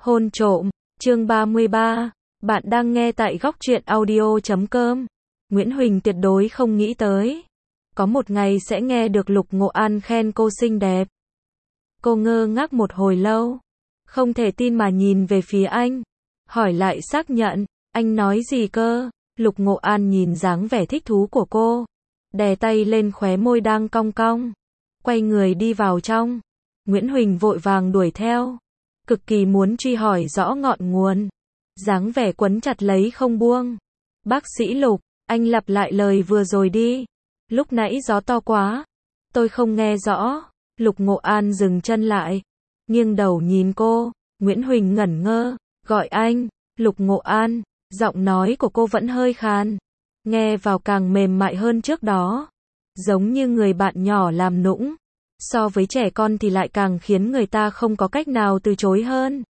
Hôn trộm, chương 33, bạn đang nghe tại góc truyện audio.com. Nguyễn Huỳnh tuyệt đối không nghĩ tới. Có một ngày sẽ nghe được Lục Ngộ An khen cô xinh đẹp. Cô ngơ ngác một hồi lâu. Không thể tin mà nhìn về phía anh. Hỏi lại xác nhận, anh nói gì cơ? Lục Ngộ An nhìn dáng vẻ thích thú của cô. Đè tay lên khóe môi đang cong cong. Quay người đi vào trong. Nguyễn Huỳnh vội vàng đuổi theo. Cực kỳ muốn truy hỏi rõ ngọn nguồn. Dáng vẻ quấn chặt lấy không buông. Bác sĩ Lục, anh lặp lại lời vừa rồi đi. Lúc nãy gió to quá. Tôi không nghe rõ. Lục Ngộ An dừng chân lại. Nghiêng đầu nhìn cô. Nguyễn Huỳnh ngẩn ngơ. Gọi anh. Lục Ngộ An. Giọng nói của cô vẫn hơi khàn. Nghe vào càng mềm mại hơn trước đó. Giống như người bạn nhỏ làm nũng. So với trẻ con thì lại càng khiến người ta không có cách nào từ chối hơn.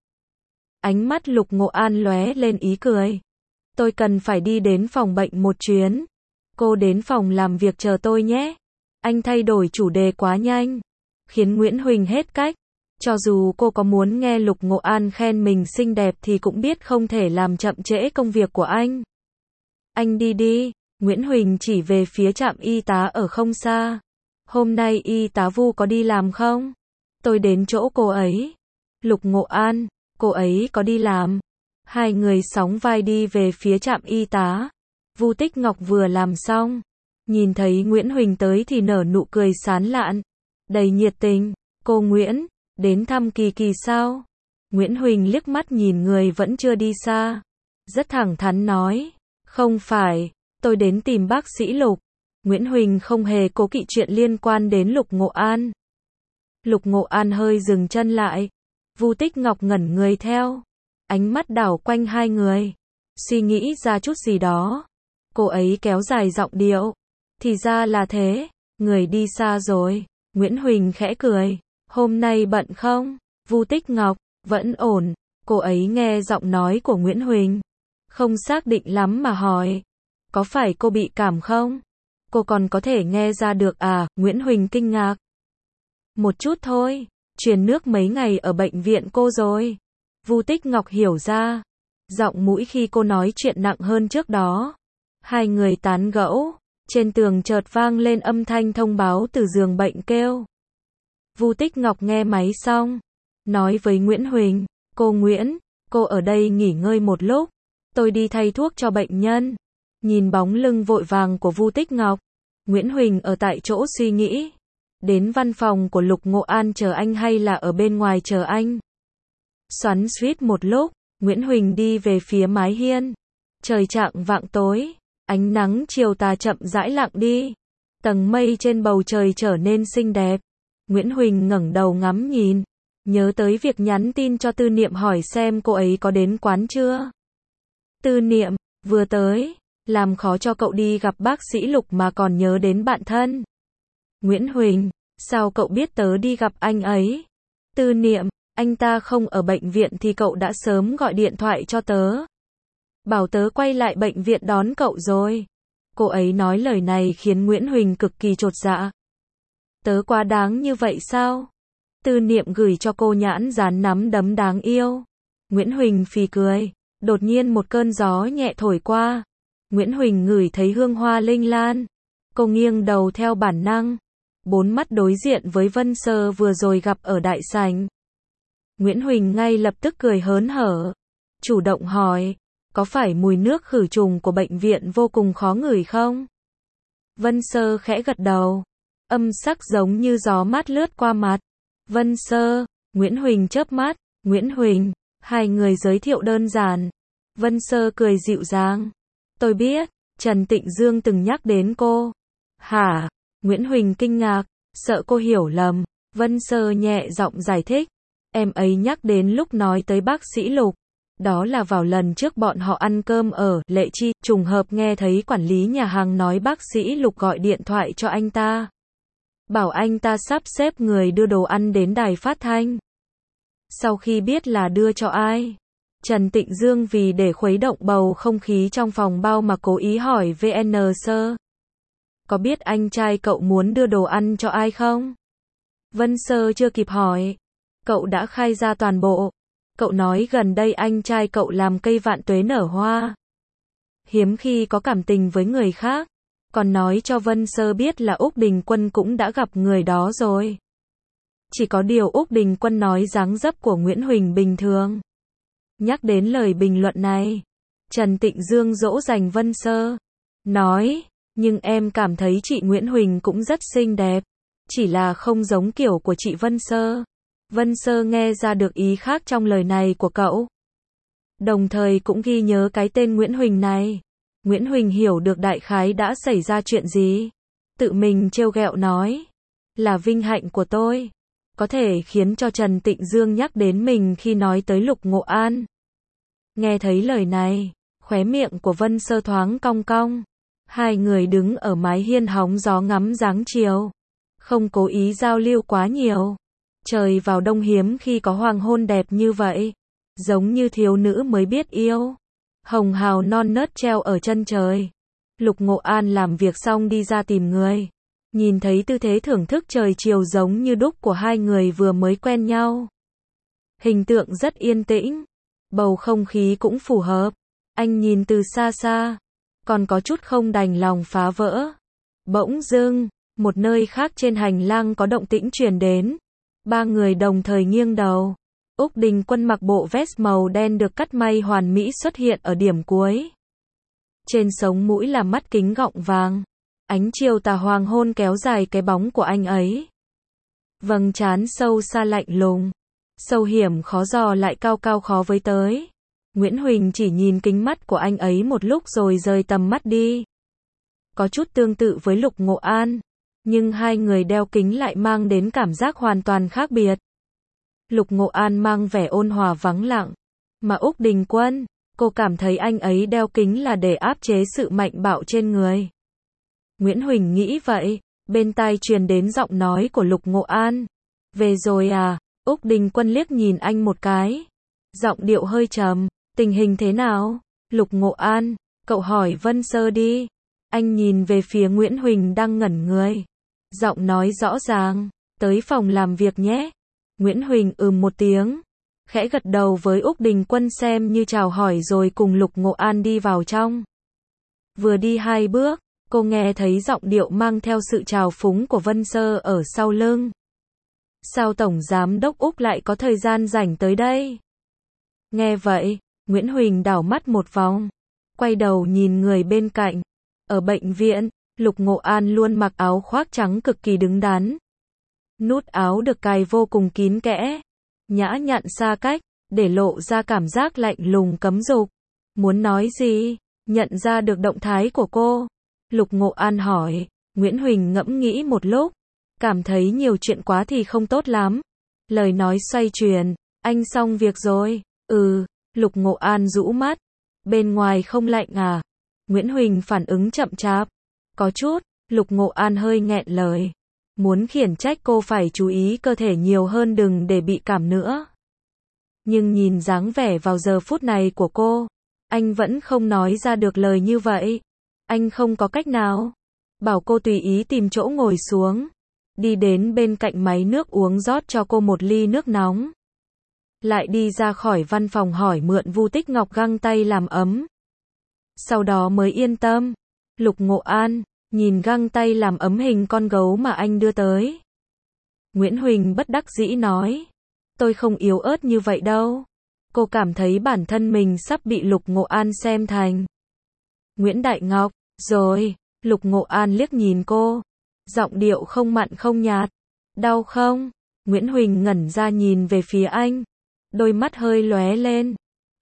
Ánh mắt Lục Ngộ An lóe lên ý cười. Tôi cần phải đi đến phòng bệnh một chuyến. Cô đến phòng làm việc chờ tôi nhé. Anh thay đổi chủ đề quá nhanh. Khiến Nguyễn Huỳnh hết cách. Cho dù cô có muốn nghe Lục Ngộ An khen mình xinh đẹp thì cũng biết không thể làm chậm trễ công việc của anh. Anh đi đi. Nguyễn Huỳnh chỉ về phía trạm y tá ở không xa. Hôm nay y tá Vu có đi làm không? Tôi đến chỗ cô ấy. Lục Ngộ An, cô ấy có đi làm. Hai người sóng vai đi về phía trạm y tá. Vu Tích Ngọc vừa làm xong. Nhìn thấy Nguyễn Huỳnh tới thì nở nụ cười sán lạn. Đầy nhiệt tình. Cô Nguyễn, đến thăm Kỳ Kỳ sao? Nguyễn Huỳnh liếc mắt nhìn người vẫn chưa đi xa. Rất thẳng thắn nói. Không phải, tôi đến tìm bác sĩ Lục. Nguyễn Huỳnh không hề cố kỵ chuyện liên quan đến Lục Ngộ An. Lục Ngộ An hơi dừng chân lại. Vu Tích Ngọc ngẩn người theo. Ánh mắt đảo quanh hai người. Suy nghĩ ra chút gì đó. Cô ấy kéo dài giọng điệu. Thì ra là thế. Người đi xa rồi. Nguyễn Huỳnh khẽ cười. Hôm nay bận không? Vu Tích Ngọc. Vẫn ổn. Cô ấy nghe giọng nói của Nguyễn Huỳnh. Không xác định lắm mà hỏi. Có phải cô bị cảm không? Cô còn có thể nghe ra được à? Nguyễn Huỳnh kinh ngạc. Một chút thôi. Truyền nước mấy ngày ở bệnh viện cô rồi. Vu Tích Ngọc hiểu ra. Giọng mũi khi cô nói chuyện nặng hơn trước đó. Hai người tán gẫu. Trên tường chợt vang lên âm thanh thông báo từ giường bệnh kêu. Vu Tích Ngọc nghe máy xong. Nói với Nguyễn Huỳnh. Cô Nguyễn, cô ở đây nghỉ ngơi một lúc. Tôi đi thay thuốc cho bệnh nhân. Nhìn bóng lưng vội vàng của Vu Tích Ngọc. Nguyễn Huỳnh ở tại chỗ suy nghĩ. Đến văn phòng của Lục Ngộ An chờ anh hay là ở bên ngoài chờ anh? Xoắn xuýt một lúc, Nguyễn Huỳnh đi về phía mái hiên. Trời chạng vạng tối, ánh nắng chiều tà chậm rãi lặng đi. Tầng mây trên bầu trời trở nên xinh đẹp. Nguyễn Huỳnh ngẩng đầu ngắm nhìn. Nhớ tới việc nhắn tin cho Tư Niệm hỏi xem cô ấy có đến quán chưa. Tư Niệm, vừa tới. Làm khó cho cậu đi gặp bác sĩ Lục mà còn nhớ đến bạn thân. Nguyễn Huỳnh, sao cậu biết tớ đi gặp anh ấy? Tư Niệm, anh ta không ở bệnh viện thì cậu đã sớm gọi điện thoại cho tớ. Bảo tớ quay lại bệnh viện đón cậu rồi. Cô ấy nói lời này khiến Nguyễn Huỳnh cực kỳ chột dạ. Tớ quá đáng như vậy sao? Tư Niệm gửi cho cô nhãn dán nắm đấm đáng yêu. Nguyễn Huỳnh phì cười. Đột nhiên một cơn gió nhẹ thổi qua. Nguyễn Huỳnh ngửi thấy hương hoa linh lan. Cô nghiêng đầu theo bản năng. Bốn mắt đối diện với Vân Sơ vừa rồi gặp ở đại sảnh. Nguyễn Huỳnh ngay lập tức cười hớn hở. Chủ động hỏi. Có phải mùi nước khử trùng của bệnh viện vô cùng khó ngửi không? Vân Sơ khẽ gật đầu. Âm sắc giống như gió mát lướt qua mặt. Vân Sơ. Nguyễn Huỳnh chớp mắt. Nguyễn Huỳnh. Hai người giới thiệu đơn giản. Vân Sơ cười dịu dàng. Tôi biết, Trần Tịnh Dương từng nhắc đến cô. Hả? Nguyễn Huỳnh kinh ngạc, sợ cô hiểu lầm. Vân Sơ nhẹ giọng giải thích. Em ấy nhắc đến lúc nói tới bác sĩ Lục. Đó là vào lần trước bọn họ ăn cơm ở Lệ Chi, trùng hợp nghe thấy quản lý nhà hàng nói bác sĩ Lục gọi điện thoại cho anh ta. Bảo anh ta sắp xếp người đưa đồ ăn đến đài phát thanh. Sau khi biết là đưa cho ai, Trần Tịnh Dương vì để khuấy động bầu không khí trong phòng bao mà cố ý hỏi VN Sơ. Có biết anh trai cậu muốn đưa đồ ăn cho ai không? Vân Sơ chưa kịp hỏi. Cậu đã khai ra toàn bộ. Cậu nói gần đây anh trai cậu làm cây vạn tuế nở hoa. Hiếm khi có cảm tình với người khác. Còn nói cho Vân Sơ biết là Úc Đình Quân cũng đã gặp người đó rồi. Chỉ có điều Úc Đình Quân nói dáng dấp của Nguyễn Huỳnh bình thường. Nhắc đến lời bình luận này, Trần Tịnh Dương dỗ dành Vân Sơ. Nói, nhưng em cảm thấy chị Nguyễn Huỳnh cũng rất xinh đẹp. Chỉ là không giống kiểu của chị Vân Sơ. Vân Sơ nghe ra được ý khác trong lời này của cậu. Đồng thời cũng ghi nhớ cái tên Nguyễn Huỳnh này. Nguyễn Huỳnh hiểu được đại khái đã xảy ra chuyện gì. Tự mình trêu ghẹo nói. Là vinh hạnh của tôi. Có thể khiến cho Trần Tịnh Dương nhắc đến mình khi nói tới Lục Ngộ An. Nghe thấy lời này, khóe miệng của Vân Sơ thoáng cong cong. Hai người đứng ở mái hiên hóng gió ngắm dáng chiều. Không cố ý giao lưu quá nhiều. Trời vào đông hiếm khi có hoàng hôn đẹp như vậy. Giống như thiếu nữ mới biết yêu. Hồng hào non nớt treo ở chân trời. Lục Ngộ An làm việc xong đi ra tìm người. Nhìn thấy tư thế thưởng thức trời chiều giống như đúc của hai người vừa mới quen nhau. Hình tượng rất yên tĩnh. Bầu không khí cũng phù hợp. Anh nhìn từ xa xa. Còn có chút không đành lòng phá vỡ. Bỗng dưng, một nơi khác trên hành lang có động tĩnh truyền đến. Ba người đồng thời nghiêng đầu. Úc Đình Quân mặc bộ vest màu đen được cắt may hoàn mỹ xuất hiện ở điểm cuối. Trên sống mũi là mắt kính gọng vàng. Ánh chiều tà hoàng hôn kéo dài cái bóng của anh ấy. Vầng trán sâu xa lạnh lùng. Sâu hiểm khó dò lại cao cao khó với tới. Nguyễn Huỳnh chỉ nhìn kính mắt của anh ấy một lúc rồi rời tầm mắt đi. Có chút tương tự với Lục Ngộ An. Nhưng hai người đeo kính lại mang đến cảm giác hoàn toàn khác biệt. Lục Ngộ An mang vẻ ôn hòa vắng lặng. Mà Úc Đình Quân, cô cảm thấy anh ấy đeo kính là để áp chế sự mạnh bạo trên người. Nguyễn Huỳnh nghĩ vậy, bên tai truyền đến giọng nói của Lục Ngộ An. Về rồi à? Úc Đình Quân liếc nhìn anh một cái. Giọng điệu hơi trầm, tình hình thế nào? Lục Ngộ An, cậu hỏi Vân Sơ đi. Anh nhìn về phía Nguyễn Huỳnh đang ngẩn người. Giọng nói rõ ràng, tới phòng làm việc nhé. Nguyễn Huỳnh một tiếng, khẽ gật đầu với Úc Đình Quân xem như chào hỏi rồi cùng Lục Ngộ An đi vào trong. Vừa đi hai bước, cô nghe thấy giọng điệu mang theo sự trào phúng của Vân Sơ ở sau lưng. Sao Tổng Giám Đốc Úc lại có thời gian rảnh tới đây? Nghe vậy, Nguyễn Huỳnh đảo mắt một vòng, quay đầu nhìn người bên cạnh. Ở bệnh viện, Lục Ngộ An luôn mặc áo khoác trắng cực kỳ đứng đắn. Nút áo được cài vô cùng kín kẽ, nhã nhặn xa cách, để lộ ra cảm giác lạnh lùng cấm dục. Muốn nói gì? Nhận ra được động thái của cô. Lục Ngộ An hỏi. Nguyễn Huỳnh ngẫm nghĩ một lúc, cảm thấy nhiều chuyện quá thì không tốt lắm. Lời nói xoay chuyển, anh xong việc rồi. Lục Ngộ An rũ mắt. Bên ngoài không lạnh à? Nguyễn Huỳnh phản ứng chậm chạp. Có chút. Lục Ngộ An hơi nghẹn lời. Muốn khiển trách cô phải chú ý cơ thể nhiều hơn đừng để bị cảm nữa. Nhưng nhìn dáng vẻ vào giờ phút này của cô, anh vẫn không nói ra được lời như vậy. Anh không có cách nào. Bảo cô tùy ý tìm chỗ ngồi xuống. Đi đến bên cạnh máy nước uống rót cho cô một ly nước nóng. Lại đi ra khỏi văn phòng hỏi mượn Vu Tích Ngọc găng tay làm ấm. Sau đó mới yên tâm. Lục Ngộ An nhìn găng tay làm ấm hình con gấu mà anh đưa tới. Nguyễn Huỳnh bất đắc dĩ nói. Tôi không yếu ớt như vậy đâu. Cô cảm thấy bản thân mình sắp bị Lục Ngộ An xem thành Nguyễn Đại Ngọc, rồi. Lục Ngộ An liếc nhìn cô. Giọng điệu không mặn không nhạt. Đau không? Nguyễn Huỳnh ngẩn ra nhìn về phía anh. Đôi mắt hơi lóe lên.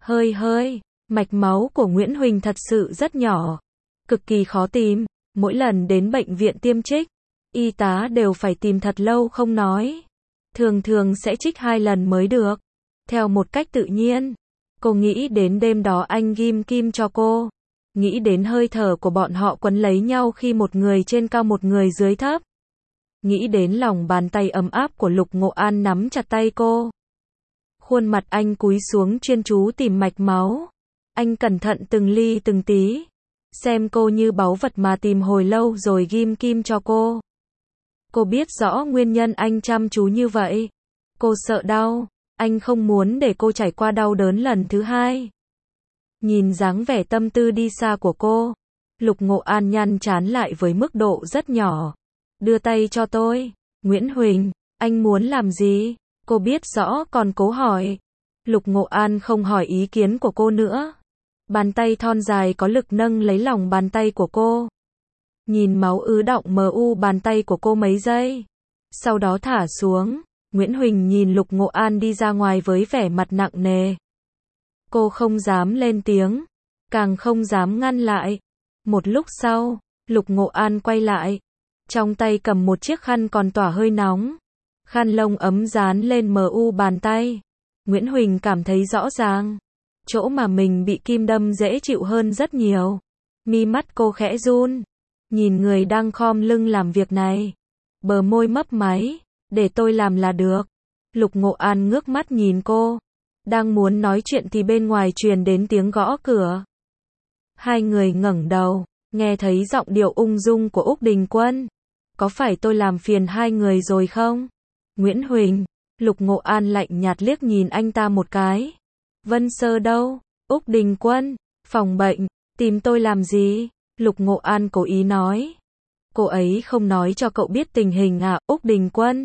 Hơi. Mạch máu của Nguyễn Huỳnh thật sự rất nhỏ. Cực kỳ khó tìm. Mỗi lần đến bệnh viện tiêm trích, y tá đều phải tìm thật lâu không nói. Thường sẽ trích 2 lần mới được. Theo một cách tự nhiên. Cô nghĩ đến đêm đó anh ghim kim cho cô. Nghĩ đến hơi thở của bọn họ quấn lấy nhau khi một người trên cao một người dưới thấp. Nghĩ đến lòng bàn tay ấm áp của Lục Ngộ An nắm chặt tay cô. Khuôn mặt anh cúi xuống chuyên chú tìm mạch máu. Anh cẩn thận từng ly từng tí. Xem cô như báu vật mà tìm hồi lâu rồi ghim kim cho cô. Cô biết rõ nguyên nhân anh chăm chú như vậy. Cô sợ đau. Anh không muốn để cô trải qua đau đớn lần thứ hai. Nhìn dáng vẻ tâm tư đi xa của cô, Lục Ngộ An nhăn trán lại với mức độ rất nhỏ. Đưa tay cho tôi. Nguyễn Huỳnh, anh muốn làm gì? Cô biết rõ còn cố hỏi. Lục Ngộ An không hỏi ý kiến của cô nữa. Bàn tay thon dài có lực nâng lấy lòng bàn tay của cô. Nhìn máu ứ đọng mờ u bàn tay của cô mấy giây. Sau đó thả xuống. Nguyễn Huỳnh nhìn Lục Ngộ An đi ra ngoài với vẻ mặt nặng nề. Cô không dám lên tiếng, càng không dám ngăn lại. Một lúc sau, Lục Ngộ An quay lại. Trong tay cầm một chiếc khăn còn tỏa hơi nóng. Khăn lông ấm dán lên mờ u bàn tay. Nguyễn Huỳnh cảm thấy rõ ràng. Chỗ mà mình bị kim đâm dễ chịu hơn rất nhiều. Mi mắt cô khẽ run. Nhìn người đang khom lưng làm việc này. Bờ môi mấp máy. Để tôi làm là được. Lục Ngộ An ngước mắt nhìn cô. Đang muốn nói chuyện thì bên ngoài truyền đến tiếng gõ cửa. Hai người ngẩng đầu. Nghe thấy giọng điệu ung dung của Úc Đình Quân. Có phải tôi làm phiền hai người rồi không? Nguyễn Huỳnh. Lục Ngộ An lạnh nhạt liếc nhìn anh ta một cái. Vân Sơ đâu? Úc Đình Quân. Phòng bệnh. Tìm tôi làm gì? Lục Ngộ An cố ý nói. Cô ấy không nói cho cậu biết tình hình à, Úc Đình Quân?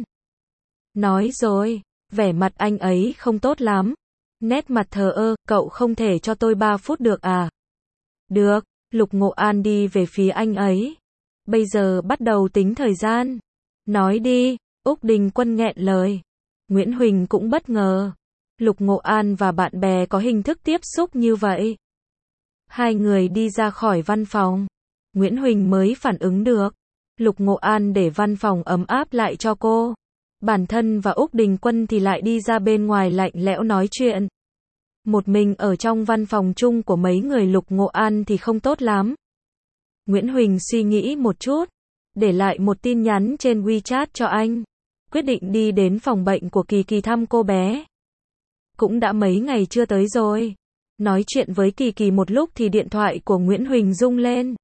Nói rồi. Vẻ mặt anh ấy không tốt lắm. Nét mặt thờ ơ, cậu không thể cho tôi 3 phút được à? Được. Lục Ngộ An đi về phía anh ấy. Bây giờ bắt đầu tính thời gian. Nói đi. Úc Đình Quân nghẹn lời. Nguyễn Huỳnh cũng bất ngờ. Lục Ngộ An và bạn bè có hình thức tiếp xúc như vậy. Hai người đi ra khỏi văn phòng. Nguyễn Huỳnh mới phản ứng được. Lục Ngộ An để văn phòng ấm áp lại cho cô. Bản thân và Úc Đình Quân thì lại đi ra bên ngoài lạnh lẽo nói chuyện. Một mình ở trong văn phòng chung của mấy người Lục Ngộ An thì không tốt lắm. Nguyễn Huỳnh suy nghĩ một chút. Để lại một tin nhắn trên WeChat cho anh. Quyết định đi đến phòng bệnh của Kỳ Kỳ thăm cô bé. Cũng đã mấy ngày chưa tới rồi. Nói chuyện với Kỳ Kỳ một lúc thì điện thoại của Nguyễn Huỳnh rung lên.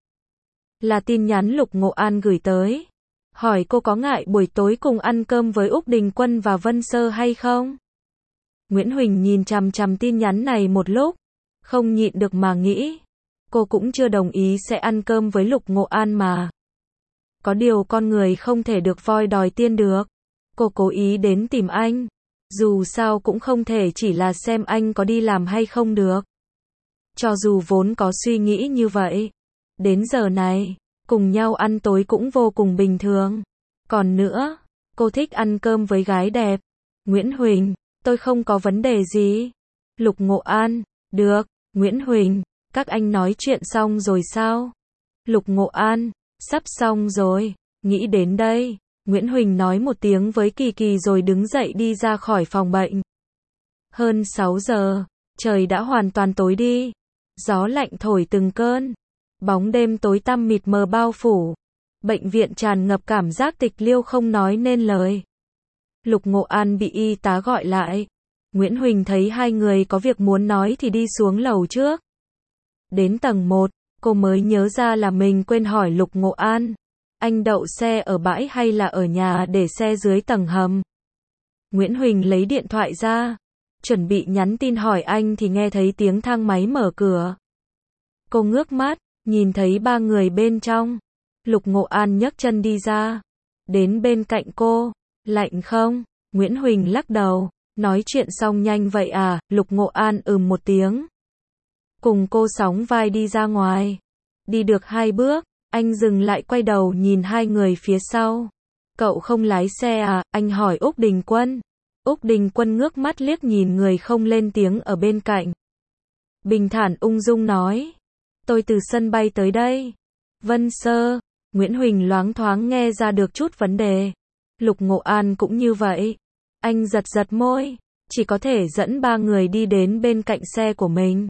Là tin nhắn Lục Ngộ An gửi tới. Hỏi cô có ngại buổi tối cùng ăn cơm với Úc Đình Quân và Vân Sơ hay không? Nguyễn Huỳnh nhìn chằm chằm tin nhắn này một lúc. Không nhịn được mà nghĩ. Cô cũng chưa đồng ý sẽ ăn cơm với Lục Ngộ An mà. Có điều con người không thể được voi đòi tiên được. Cô cố ý đến tìm anh. Dù sao cũng không thể chỉ là xem anh có đi làm hay không được. Cho dù vốn có suy nghĩ như vậy. Đến giờ này, cùng nhau ăn tối cũng vô cùng bình thường. Còn nữa, cô thích ăn cơm với gái đẹp. Nguyễn Huỳnh, tôi không có vấn đề gì. Lục Ngộ An, được. Nguyễn Huỳnh, các anh nói chuyện xong rồi sao? Lục Ngộ An, sắp xong rồi. Nghĩ đến đây. Nguyễn Huỳnh nói một tiếng với Kỳ Kỳ rồi đứng dậy đi ra khỏi phòng bệnh. Hơn 6 giờ, trời đã hoàn toàn tối đi. Gió lạnh thổi từng cơn. Bóng đêm tối tăm mịt mờ bao phủ. Bệnh viện tràn ngập cảm giác tịch liêu không nói nên lời. Lục Ngộ An bị y tá gọi lại. Nguyễn Huỳnh thấy hai người có việc muốn nói thì đi xuống lầu trước. Đến tầng 1, cô mới nhớ ra là mình quên hỏi Lục Ngộ An. Anh đậu xe ở bãi hay là ở nhà để xe dưới tầng hầm? Nguyễn Huỳnh lấy điện thoại ra. Chuẩn bị nhắn tin hỏi anh thì nghe thấy tiếng thang máy mở cửa. Cô ngước mắt, nhìn thấy 3 người bên trong. Lục Ngộ An nhấc chân đi ra. Đến bên cạnh cô. Lạnh không? Nguyễn Huỳnh lắc đầu. Nói chuyện xong nhanh vậy à? Lục Ngộ An một tiếng. Cùng cô sóng vai đi ra ngoài. Đi được 2 bước. Anh dừng lại quay đầu nhìn hai người phía sau. Cậu không lái xe à? Anh hỏi Úc Đình Quân. Úc Đình Quân ngước mắt liếc nhìn người không lên tiếng ở bên cạnh. Bình thản ung dung nói. Tôi từ sân bay tới đây. Vân Sơ. Nguyễn Huỳnh loáng thoáng nghe ra được chút vấn đề. Lục Ngộ An cũng như vậy. Anh giật giật môi. Chỉ có thể dẫn 3 người đi đến bên cạnh xe của mình.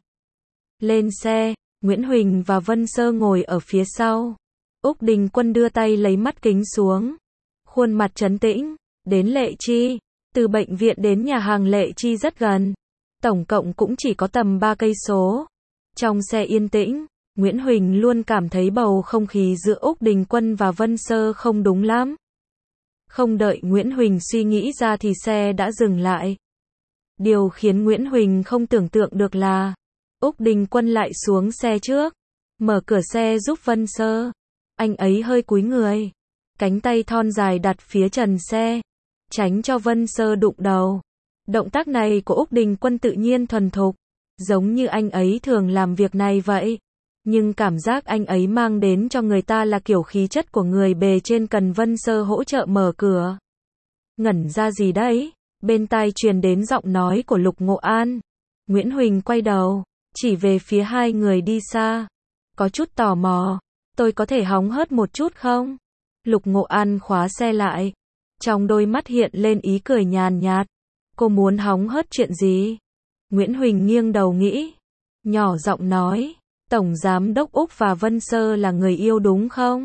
Lên xe. Nguyễn Huỳnh và Vân Sơ ngồi ở phía sau. Úc Đình Quân đưa tay lấy mắt kính xuống. Khuôn mặt trấn tĩnh. Đến Lệ Chi. Từ bệnh viện đến nhà hàng Lệ Chi rất gần. Tổng cộng cũng chỉ có tầm 3 cây số. Trong xe yên tĩnh, Nguyễn Huỳnh luôn cảm thấy bầu không khí giữa Úc Đình Quân và Vân Sơ không đúng lắm. Không đợi Nguyễn Huỳnh suy nghĩ ra thì xe đã dừng lại. Điều khiến Nguyễn Huỳnh không tưởng tượng được là, Úc Đình Quân lại xuống xe trước, mở cửa xe giúp Vân Sơ. Anh ấy hơi cúi người, cánh tay thon dài đặt phía trần xe, tránh cho Vân Sơ đụng đầu. Động tác này của Úc Đình Quân tự nhiên thuần thục, giống như anh ấy thường làm việc này vậy. Nhưng cảm giác anh ấy mang đến cho người ta là kiểu khí chất của người bề trên, cần Vân Sơ hỗ trợ mở cửa. Ngẩn ra gì đấy? Bên tai truyền đến giọng nói của Lục Ngộ An. Nguyễn Huỳnh quay đầu, chỉ về phía hai người đi xa. Có chút tò mò, tôi có thể hóng hớt một chút không? Lục Ngộ An khóa xe lại, trong đôi mắt hiện lên ý cười nhàn nhạt. Cô muốn hóng hớt chuyện gì? Nguyễn Huỳnh nghiêng đầu nghĩ, nhỏ giọng nói, Tổng Giám đốc Úc và Vân Sơ là người yêu đúng không?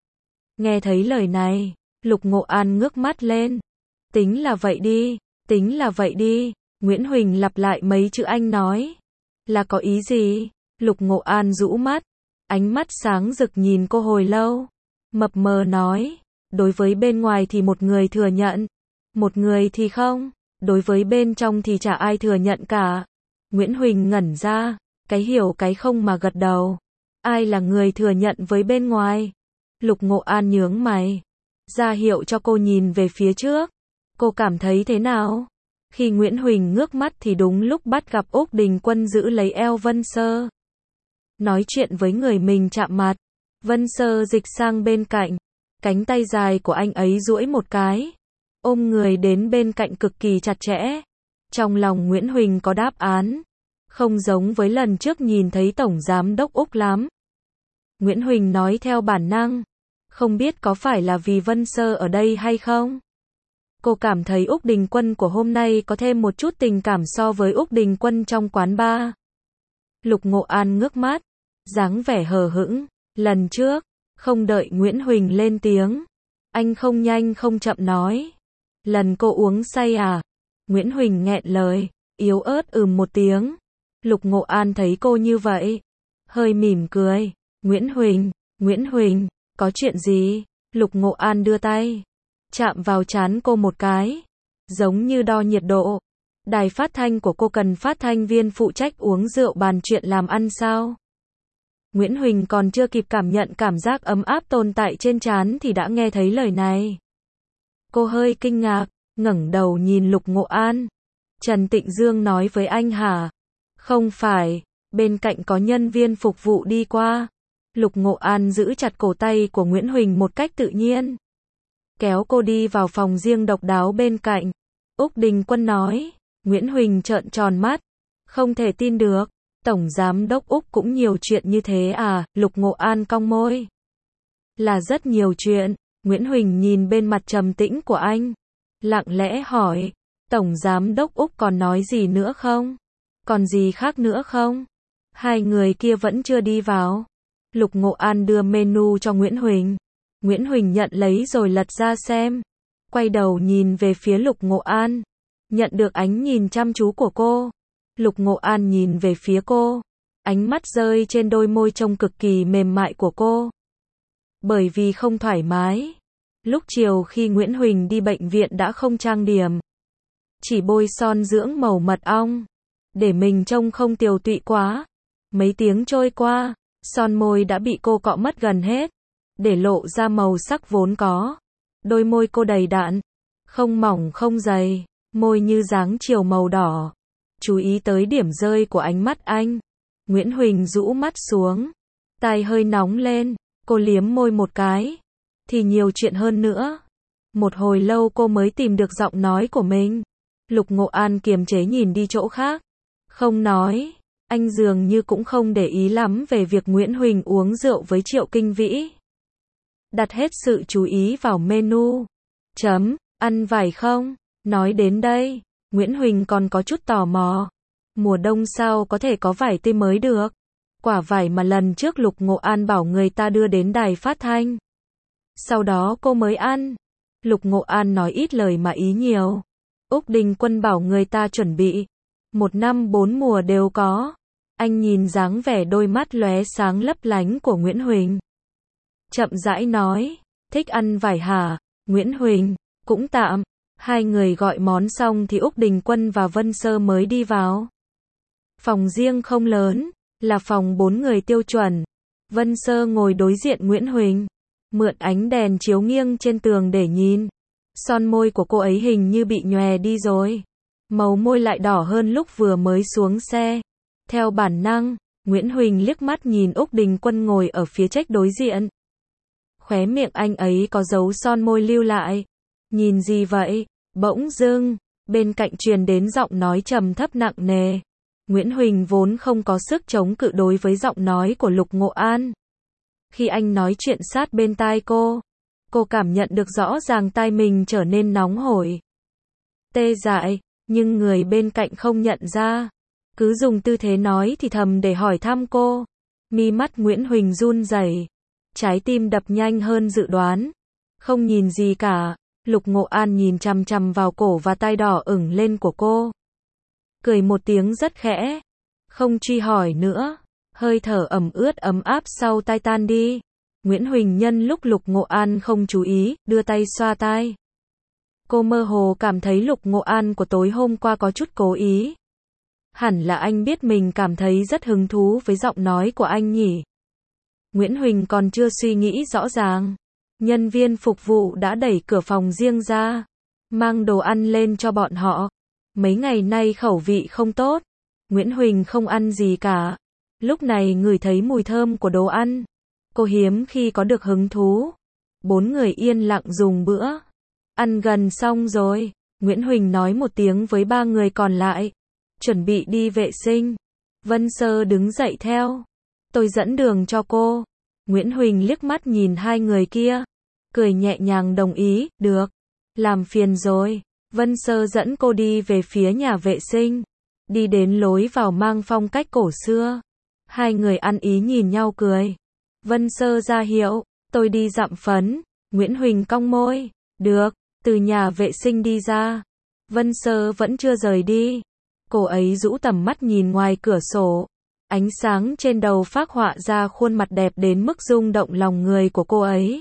Nghe thấy lời này, Lục Ngộ An ngước mắt lên. Tính là vậy đi, tính là vậy đi. Nguyễn Huỳnh lặp lại mấy chữ anh nói. Là có ý gì? Lục Ngộ An rũ mắt, ánh mắt sáng rực nhìn cô hồi lâu. Mập mờ nói, đối với bên ngoài thì một người thừa nhận, một người thì không, đối với bên trong thì chả ai thừa nhận cả. Nguyễn Huỳnh ngẩn ra, cái hiểu cái không mà gật đầu. Ai là người thừa nhận với bên ngoài? Lục Ngộ An nhướng mày, ra hiệu cho cô nhìn về phía trước. Cô cảm thấy thế nào? Khi Nguyễn Huỳnh ngước mắt thì đúng lúc bắt gặp Úc Đình Quân giữ lấy eo Vân Sơ, nói chuyện với người mình chạm mặt. Vân Sơ dịch sang bên cạnh, cánh tay dài của anh ấy duỗi một cái, ôm người đến bên cạnh cực kỳ chặt chẽ. Trong lòng Nguyễn Huỳnh có đáp án, không giống với lần trước nhìn thấy Tổng Giám đốc Úc lắm. Nguyễn Huỳnh nói theo bản năng, không biết có phải là vì Vân Sơ ở đây hay không? Cô cảm thấy Úc Đình Quân của hôm nay có thêm một chút tình cảm so với Úc Đình Quân trong quán bar. Lục Ngộ An ngước mắt, dáng vẻ hờ hững. Lần trước, không đợi Nguyễn Huỳnh lên tiếng, anh không nhanh không chậm nói. Lần cô uống say à? Nguyễn Huỳnh nghẹn lời, yếu ớt một tiếng. Lục Ngộ An thấy cô như vậy, hơi mỉm cười. Nguyễn Huỳnh, có chuyện gì? Lục Ngộ An đưa tay, chạm vào trán cô một cái, giống như đo nhiệt độ. Đài phát thanh của cô cần phát thanh viên phụ trách uống rượu bàn chuyện làm ăn sao? Nguyễn Huỳnh còn chưa kịp cảm nhận cảm giác ấm áp tồn tại trên trán thì đã nghe thấy lời này. Cô hơi kinh ngạc, ngẩng đầu nhìn Lục Ngộ An. Trần Tịnh Dương nói với anh hả? Không phải, bên cạnh có nhân viên phục vụ đi qua. Lục Ngộ An giữ chặt cổ tay của Nguyễn Huỳnh một cách tự nhiên, kéo cô đi vào phòng riêng độc đáo bên cạnh. Úc Đình Quân nói. Nguyễn Huỳnh trợn tròn mắt, không thể tin được. Tổng Giám đốc Úc cũng nhiều chuyện như thế à? Lục Ngộ An cong môi. Là rất nhiều chuyện. Nguyễn Huỳnh nhìn bên mặt trầm tĩnh của anh, lặng lẽ hỏi. Tổng Giám đốc Úc còn nói gì nữa không? Còn gì khác nữa không? Hai người kia vẫn chưa đi vào. Lục Ngộ An đưa menu cho Nguyễn Huỳnh. Nguyễn Huỳnh nhận lấy rồi lật ra xem. Quay đầu nhìn về phía Lục Ngộ An, nhận được ánh nhìn chăm chú của cô. Lục Ngộ An nhìn về phía cô, ánh mắt rơi trên đôi môi trông cực kỳ mềm mại của cô. Bởi vì không thoải mái, lúc chiều khi Nguyễn Huỳnh đi bệnh viện đã không trang điểm, chỉ bôi son dưỡng màu mật ong, để mình trông không tiều tụy quá. Mấy tiếng trôi qua, son môi đã bị cô cọ mất gần hết, để lộ ra màu sắc vốn có. Đôi môi cô đầy đặn, không mỏng không dày, môi như dáng chiều màu đỏ. Chú ý tới điểm rơi của ánh mắt anh, Nguyễn Huỳnh rũ mắt xuống, tai hơi nóng lên. Cô liếm môi một cái, thì nhiều chuyện hơn nữa. Một hồi lâu cô mới tìm được giọng nói của mình. Lục Ngộ An kiềm chế nhìn đi chỗ khác, không nói. Anh dường như cũng không để ý lắm về việc Nguyễn Huỳnh uống rượu với Triệu Kinh Vĩ, đặt hết sự chú ý vào menu. Ăn vải không? Nói đến đây, Nguyễn Huỳnh còn có chút tò mò. Mùa đông sao có thể có vải tươi mới được? Quả vải mà lần trước Lục Ngộ An bảo người ta đưa đến đài phát thanh, sau đó cô mới ăn. Lục Ngộ An nói ít lời mà ý nhiều. Úc Đình Quân bảo người ta chuẩn bị 1 năm 4 mùa đều có. Anh nhìn dáng vẻ đôi mắt lóe sáng lấp lánh của Nguyễn Huỳnh, chậm rãi nói. Thích ăn vải hả? Nguyễn Huỳnh, cũng tạm. Hai người gọi món xong thì Úc Đình Quân và Vân Sơ mới đi vào. Phòng riêng không lớn, là phòng 4 người tiêu chuẩn. Vân Sơ ngồi đối diện Nguyễn Huỳnh, mượn ánh đèn chiếu nghiêng trên tường để nhìn. Son môi của cô ấy hình như bị nhòe đi rồi. Màu môi lại đỏ hơn lúc vừa mới xuống xe. Theo bản năng, Nguyễn Huỳnh liếc mắt nhìn Úc Đình Quân ngồi ở phía trách đối diện. Khóe miệng anh ấy có dấu son môi lưu lại. Nhìn gì vậy? Bỗng dưng, bên cạnh truyền đến giọng nói trầm thấp nặng nề. Nguyễn Huỳnh vốn không có sức chống cự đối với giọng nói của Lục Ngộ An. Khi anh nói chuyện sát bên tai cô cảm nhận được rõ ràng tai mình trở nên nóng hổi. Tê dại, nhưng người bên cạnh không nhận ra. Cứ dùng tư thế nói thì thầm để hỏi thăm cô. Mi mắt Nguyễn Huỳnh run rẩy, trái tim đập nhanh hơn dự đoán. Không nhìn gì cả, Lục Ngộ An nhìn chằm chằm vào cổ và tai đỏ ửng lên của cô. Cười một tiếng rất khẽ, không truy hỏi nữa. Hơi thở ẩm ướt ấm áp sau tai tan đi. Nguyễn Huỳnh nhân lúc Lục Ngộ An không chú ý, đưa tay xoa tai. Cô mơ hồ cảm thấy Lục Ngộ An của tối hôm qua có chút cố ý. Hẳn là anh biết mình cảm thấy rất hứng thú với giọng nói của anh nhỉ. Nguyễn Huỳnh còn chưa suy nghĩ rõ ràng. Nhân viên phục vụ đã đẩy cửa phòng riêng ra, mang đồ ăn lên cho bọn họ. Mấy ngày nay khẩu vị không tốt. Nguyễn Huỳnh không ăn gì cả. Lúc này ngửi thấy mùi thơm của đồ ăn. Cô hiếm khi có được hứng thú. 4 người yên lặng dùng bữa. Ăn gần xong rồi, Nguyễn Huỳnh nói một tiếng với 3 người còn lại. Chuẩn bị đi vệ sinh. Vân Sơ đứng dậy theo. Tôi dẫn đường cho cô. Nguyễn Huỳnh liếc mắt nhìn hai người kia. Cười nhẹ nhàng đồng ý, được. Làm phiền rồi. Vân Sơ dẫn cô đi về phía nhà vệ sinh. Đi đến lối vào mang phong cách cổ xưa. Hai người ăn ý nhìn nhau cười. Vân Sơ ra hiệu, tôi đi dặm phấn. Nguyễn Huỳnh cong môi. Được. Từ nhà vệ sinh đi ra. Vân Sơ vẫn chưa rời đi. Cô ấy rũ tầm mắt nhìn ngoài cửa sổ. Ánh sáng trên đầu phác họa ra khuôn mặt đẹp đến mức rung động lòng người của cô ấy.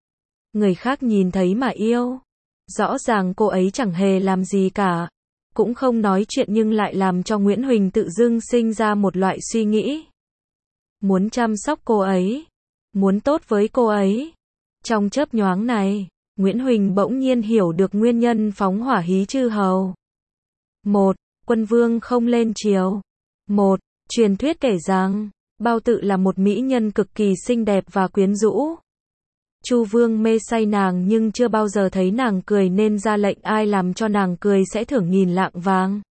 Người khác nhìn thấy mà yêu. Rõ ràng cô ấy chẳng hề làm gì cả. Cũng không nói chuyện nhưng lại làm cho Nguyễn Huỳnh tự dưng sinh ra một loại suy nghĩ. Muốn chăm sóc cô ấy. Muốn tốt với cô ấy. Trong chớp nhoáng này, Nguyễn Huỳnh bỗng nhiên hiểu được nguyên nhân phóng hỏa hí chư hầu. 1. Quân Vương không lên triều. 1. Truyền thuyết kể rằng, Bao Tự là một mỹ nhân cực kỳ xinh đẹp và quyến rũ. Chu Vương mê say nàng nhưng chưa bao giờ thấy nàng cười nên ra lệnh ai làm cho nàng cười sẽ thưởng 1000 lạng vàng.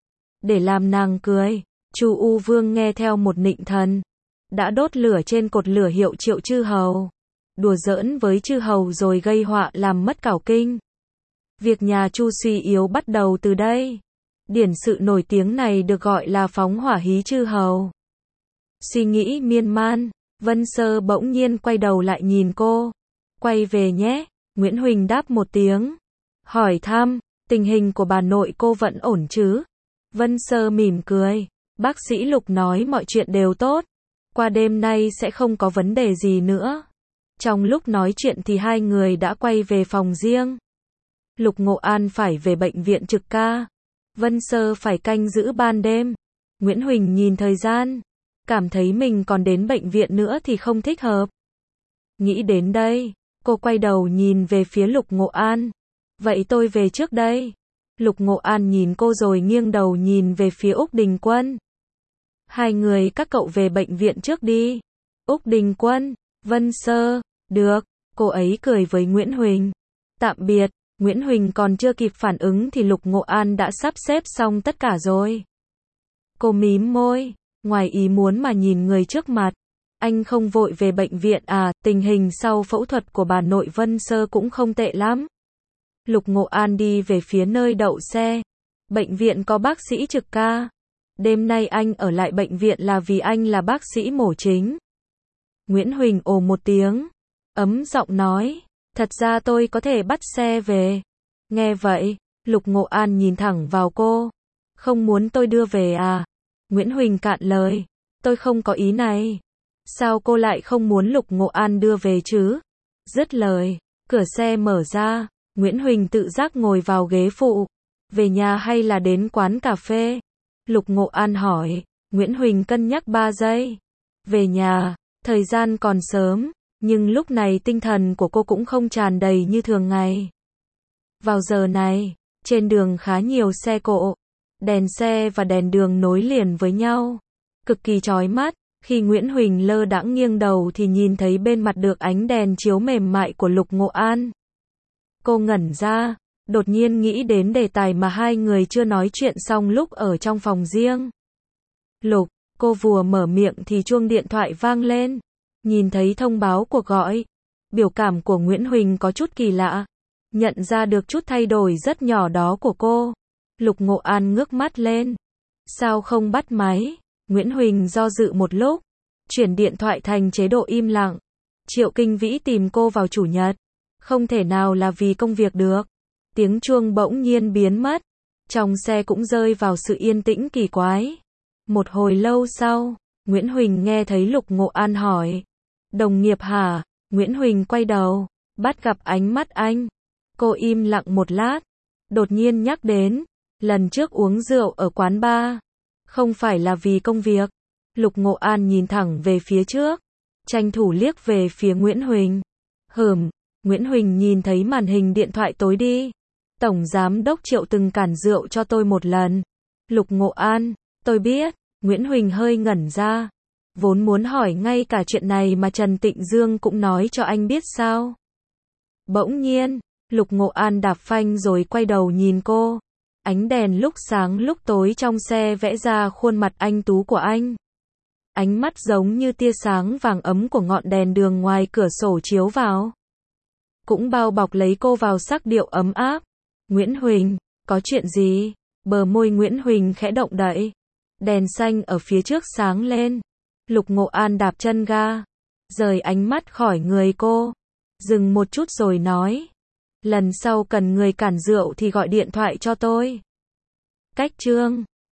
Để làm nàng cười, Chu U Vương nghe theo một nịnh thần, đã đốt lửa trên cột lửa hiệu triệu chư hầu. Đùa giỡn với chư hầu rồi gây họa làm mất cảo kinh. Việc nhà Chu suy yếu bắt đầu từ đây. Điển sự nổi tiếng này được gọi là phóng hỏa hí chư hầu. Suy nghĩ miên man, Vân Sơ bỗng nhiên quay đầu lại nhìn cô. Quay về nhé, Nguyễn Huỳnh đáp một tiếng. Hỏi thăm, tình hình của bà nội cô vẫn ổn chứ? Vân Sơ mỉm cười. Bác sĩ Lục nói mọi chuyện đều tốt. Qua đêm nay sẽ không có vấn đề gì nữa. Trong lúc nói chuyện thì hai người đã quay về phòng riêng. Lục Ngộ An phải về bệnh viện trực ca. Vân Sơ phải canh giữ ban đêm. Nguyễn Huỳnh nhìn thời gian, cảm thấy mình còn đến bệnh viện nữa thì không thích hợp. Nghĩ đến đây, cô quay đầu nhìn về phía Lục Ngộ An. Vậy tôi về trước đây. Lục Ngộ An nhìn cô rồi nghiêng đầu nhìn về phía Úc Đình Quân. Hai người các cậu về bệnh viện trước đi. Úc Đình Quân, Vân Sơ, được. Cô ấy cười với Nguyễn Huỳnh. Tạm biệt. Nguyễn Huỳnh còn chưa kịp phản ứng thì Lục Ngộ An đã sắp xếp xong tất cả rồi. Cô mím môi, ngoài ý muốn mà nhìn người trước mặt. Anh không vội về bệnh viện à? Tình hình sau phẫu thuật của bà nội Vân Sơ cũng không tệ lắm. Lục Ngộ An đi về phía nơi đậu xe. Bệnh viện có bác sĩ trực ca. Đêm nay anh ở lại bệnh viện là vì anh là bác sĩ mổ chính. Nguyễn Huỳnh ồ một tiếng, ấm giọng nói. Thật ra tôi có thể bắt xe về. Nghe vậy, Lục Ngộ An nhìn thẳng vào cô. Không muốn tôi đưa về à? Nguyễn Huỳnh cạn lời. Tôi không có ý này. Sao cô lại không muốn Lục Ngộ An đưa về chứ? Dứt lời, cửa xe mở ra. Nguyễn Huỳnh tự giác ngồi vào ghế phụ. Về nhà hay là đến quán cà phê? Lục Ngộ An hỏi. Nguyễn Huỳnh cân nhắc 3 giây. Về nhà, thời gian còn sớm, nhưng lúc này tinh thần của cô cũng không tràn đầy như thường ngày. Vào giờ này, trên đường khá nhiều xe cộ, đèn xe và đèn đường nối liền với nhau, cực kỳ chói mắt. Khi Nguyễn Huỳnh lơ đãng nghiêng đầu thì nhìn thấy bên mặt được ánh đèn chiếu mềm mại của Lục Ngộ An. Cô ngẩn ra, đột nhiên nghĩ đến đề tài mà hai người chưa nói chuyện xong lúc ở trong phòng riêng. Lục, cô vừa mở miệng thì chuông điện thoại vang lên. Nhìn thấy thông báo cuộc gọi, biểu cảm của Nguyễn Huỳnh có chút kỳ lạ. Nhận ra được chút thay đổi rất nhỏ đó của cô. Lục Ngộ An ngước mắt lên. Sao không bắt máy? Nguyễn Huỳnh do dự một lúc, chuyển điện thoại thành chế độ im lặng. Triệu Kinh Vĩ tìm cô vào chủ nhật. Không thể nào là vì công việc được. Tiếng chuông bỗng nhiên biến mất. Trong xe cũng rơi vào sự yên tĩnh kỳ quái. Một hồi lâu sau, Nguyễn Huỳnh nghe thấy Lục Ngộ An hỏi. Đồng nghiệp hả? Nguyễn Huỳnh quay đầu, bắt gặp ánh mắt anh. Cô im lặng một lát, đột nhiên nhắc đến, lần trước uống rượu ở quán bar. Không phải là vì công việc. Lục Ngộ An nhìn thẳng về phía trước, tranh thủ liếc về phía Nguyễn Huỳnh. Nguyễn Huỳnh nhìn thấy màn hình điện thoại tối đi. Tổng giám đốc Triệu từng cản rượu cho tôi một lần. Lục Ngộ An, tôi biết. Nguyễn Huỳnh hơi ngẩn ra. Vốn muốn hỏi ngay cả chuyện này mà Trần Tịnh Dương cũng nói cho anh biết sao. Bỗng nhiên, Lục Ngộ An đạp phanh rồi quay đầu nhìn cô. Ánh đèn lúc sáng lúc tối trong xe vẽ ra khuôn mặt anh tú của anh. Ánh mắt giống như tia sáng vàng ấm của ngọn đèn đường ngoài cửa sổ chiếu vào. Cũng bao bọc lấy cô vào sắc điệu ấm áp. Nguyễn Huỳnh, có chuyện gì? Bờ môi Nguyễn Huỳnh khẽ động đậy. Đèn xanh ở phía trước sáng lên. Lục Ngộ An đạp chân ga, rời ánh mắt khỏi người cô. Dừng một chút rồi nói. Lần sau cần người cản rượu thì gọi điện thoại cho tôi. Cách chương